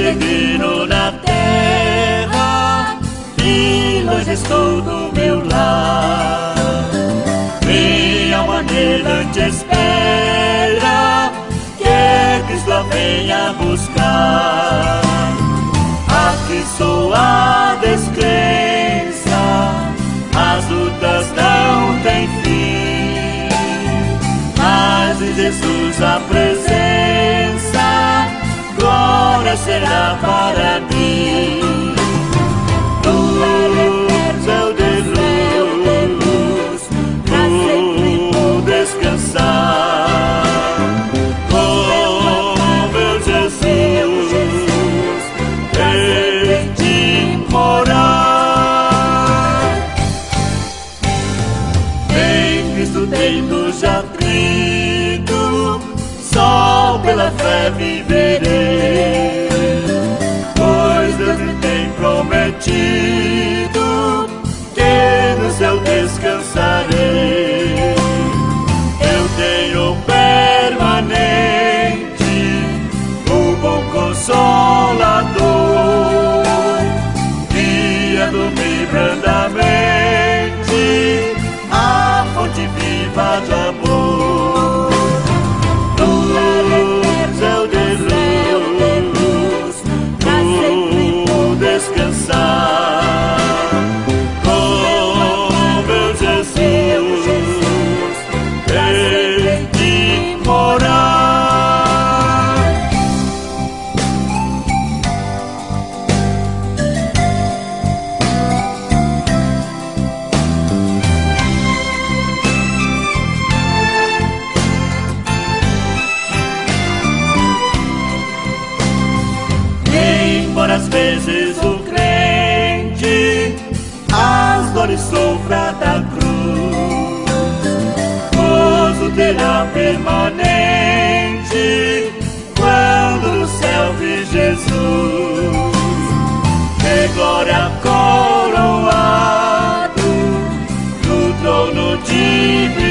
peregrino na terra e longe estou do meu lar. Minha alma nele te espera, que Cristo a venha buscar. Aqui sou a descrença, as lutas não têm fim, mas em Jesus a presença, glória será para mim. Luz, céu de luz, vou descansar com meu Jesus, em ti morar. Em Cristo tendo já crido, só pela fé viverei, pois Deus me tem prometido que no céu descansarei. Eu tenho permanente o bom Consolador, guiando-me brandamente a fonte viva de amor. Céu de luz, vou descansar com meu Jesus, em ti morar. Embora às vezes o crente as dores sofra da cruz, gozo terá permanente quando no céu vi Jesus, de glória coroado no trono divino.